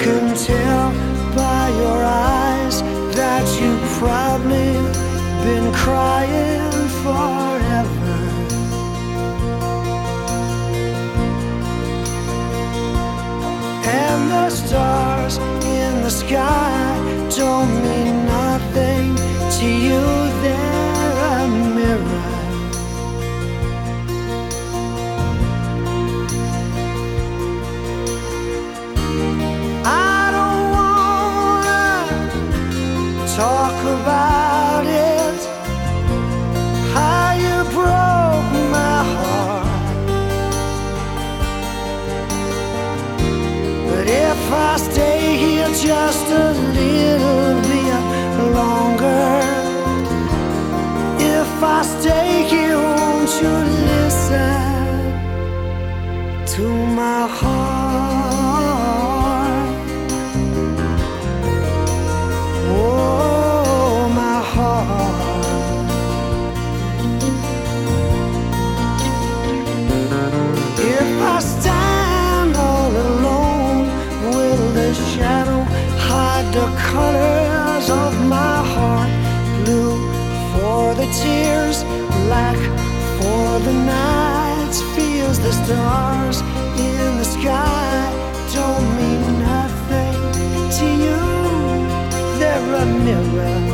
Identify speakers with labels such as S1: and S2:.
S1: can tell by your eyes that you've probably been crying forever. And the stars in the sky don't mean nothing to you. They're a mirror. I don't wanna talk about it, how you broke my heart. But if I stay here just a little bit longer, if I stay here, won't you listen to my heart? Oh, my heart. If I stand all alone, will the shadow hide the colors of my heart? Blue for the tears, black for the nights. Feels the stars in the sky don't mean nothing to you. They're a mirror.